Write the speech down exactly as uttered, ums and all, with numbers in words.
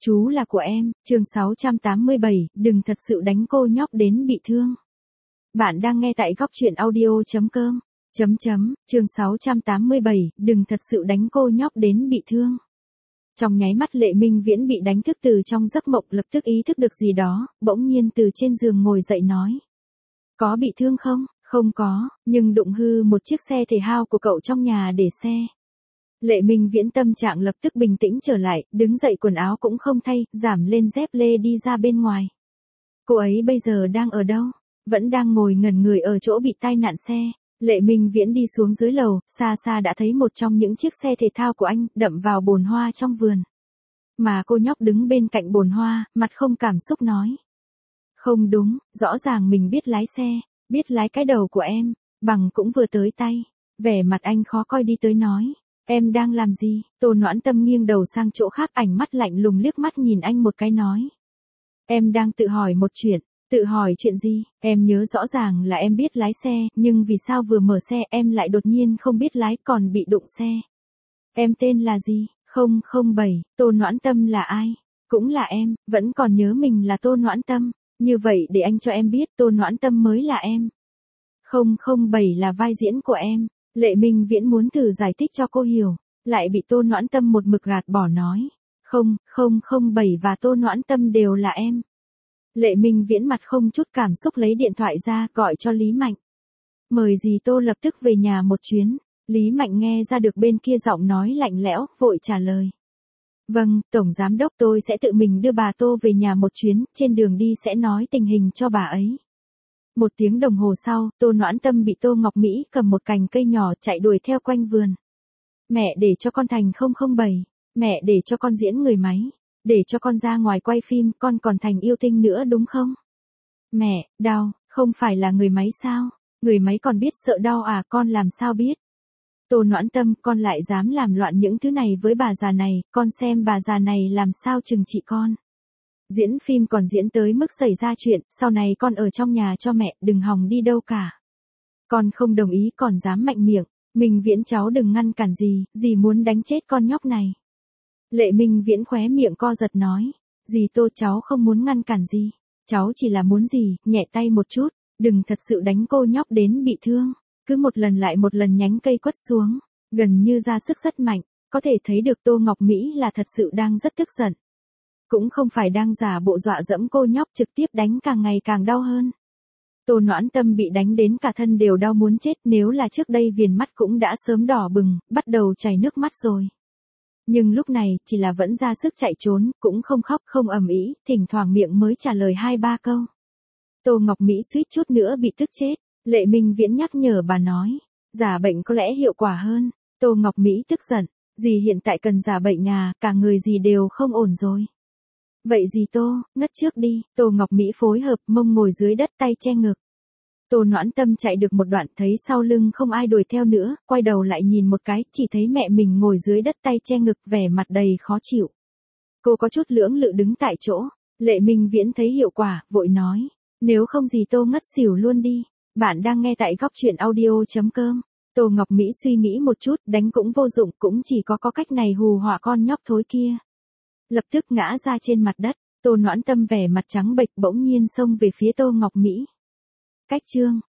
Chú là của em, chương sáu trăm tám mươi bảy, đừng thật sự đánh cô nhóc đến bị thương. Bạn đang nghe tại góc truyện audio.com. Chấm chấm, chương sáu trăm tám mươi bảy, đừng thật sự đánh cô nhóc đến bị thương. Trong nháy mắt Lệ Minh Viễn bị đánh thức từ trong giấc mộng, lập tức ý thức được gì đó, bỗng nhiên từ trên giường ngồi dậy nói. Có bị thương không? Không có, nhưng đụng hư một chiếc xe thể thao của cậu trong nhà để xe. Lệ Minh Viễn tâm trạng lập tức bình tĩnh trở lại, đứng dậy quần áo cũng không thay, giảm lên dép lê đi ra bên ngoài. Cô ấy bây giờ đang ở đâu? Vẫn đang ngồi ngẩn người ở chỗ bị tai nạn xe. Lệ Minh Viễn đi xuống dưới lầu, xa xa đã thấy một trong những chiếc xe thể thao của anh, đậm vào bồn hoa trong vườn. Mà cô nhóc đứng bên cạnh bồn hoa, mặt không cảm xúc nói. Không đúng, rõ ràng mình biết lái xe, biết lái cái đầu của em, bằng cũng vừa tới tay. Vẻ mặt anh khó coi đi tới nói. Em đang làm gì? Tô Noãn Tâm nghiêng đầu sang chỗ khác, ảnh mắt lạnh lùng liếc mắt nhìn anh một cái nói. Em đang tự hỏi một chuyện. Tự hỏi chuyện gì? Em nhớ rõ ràng là em biết lái xe, nhưng vì sao vừa mở xe em lại đột nhiên không biết lái còn bị đụng xe? Em tên là gì? không không bảy, Tô Noãn Tâm là ai? Cũng là em, vẫn còn nhớ mình là Tô Noãn Tâm. Như vậy để anh cho em biết Tô Noãn Tâm mới là em. không không bảy là vai diễn của em. Lệ Minh Viễn muốn thử giải thích cho cô hiểu, lại bị Tô Noãn Tâm một mực gạt bỏ nói. Không, không không bảy và Tô Noãn Tâm đều là em. Lệ Minh Viễn mặt không chút cảm xúc lấy điện thoại ra gọi cho Lý Mạnh. Mời dì Tô lập tức về nhà một chuyến. Lý Mạnh nghe ra được bên kia giọng nói lạnh lẽo, vội trả lời. Vâng, Tổng Giám Đốc tôi sẽ tự mình đưa bà Tô về nhà một chuyến, trên đường đi sẽ nói tình hình cho bà ấy. Một tiếng đồng hồ sau, Tô Noãn Tâm bị Tô Ngọc Mỹ cầm một cành cây nhỏ chạy đuổi theo quanh vườn. Mẹ để cho con thành không không bảy, mẹ để cho con diễn người máy, để cho con ra ngoài quay phim, con còn thành yêu tinh nữa đúng không? Mẹ, đau, không phải là người máy sao? Người máy còn biết sợ đau à, con làm sao biết? Tô Noãn Tâm, con lại dám làm loạn những thứ này với bà già này, con xem bà già này làm sao trừng trị con. Diễn phim còn diễn tới mức xảy ra chuyện, sau này con ở trong nhà cho mẹ, đừng hòng đi đâu cả. Con không đồng ý còn dám mạnh miệng, Minh Viễn cháu đừng ngăn cản gì, dì muốn đánh chết con nhóc này. Lệ Minh Viễn khóe miệng co giật nói, dì Tô cháu không muốn ngăn cản gì, cháu chỉ là muốn dì, nhẹ tay một chút, đừng thật sự đánh cô nhóc đến bị thương. Cứ một lần lại một lần nhánh cây quất xuống, gần như ra sức rất mạnh, có thể thấy được Tô Ngọc Mỹ là thật sự đang rất tức giận. Cũng không phải đang giả bộ dọa dẫm cô nhóc, trực tiếp đánh càng ngày càng đau hơn. Tô Noãn Tâm bị đánh đến cả thân đều đau muốn chết, nếu là trước đây viền mắt cũng đã sớm đỏ bừng, bắt đầu chảy nước mắt rồi. Nhưng lúc này, chỉ là vẫn ra sức chạy trốn, cũng không khóc không ầm ĩ, thỉnh thoảng miệng mới trả lời hai ba câu. Tô Ngọc Mỹ suýt chút nữa bị tức chết, Lệ Minh Viễn nhắc nhở bà nói, giả bệnh có lẽ hiệu quả hơn. Tô Ngọc Mỹ tức giận, dì hiện tại cần giả bệnh à, cả người dì đều không ổn rồi. Vậy dì Tô, ngất trước đi. Tô Ngọc Mỹ phối hợp, mông ngồi dưới đất tay che ngực. Tô Noãn Tâm chạy được một đoạn thấy sau lưng không ai đuổi theo nữa, quay đầu lại nhìn một cái, chỉ thấy mẹ mình ngồi dưới đất tay che ngực, vẻ mặt đầy khó chịu. Cô có chút lưỡng lự đứng tại chỗ. Lệ Minh Viễn thấy hiệu quả, vội nói, nếu không dì Tô ngất xỉu luôn đi. Bạn đang nghe tại góc truyện audio.com. Tô Ngọc Mỹ suy nghĩ một chút, đánh cũng vô dụng, cũng chỉ có có cách này hù họa con nhóc thối kia. Lập tức ngã ra trên mặt đất, Tô Noãn Tâm vẻ mặt trắng bệch bỗng nhiên xông về phía Tô Ngọc Mỹ. Cách chương,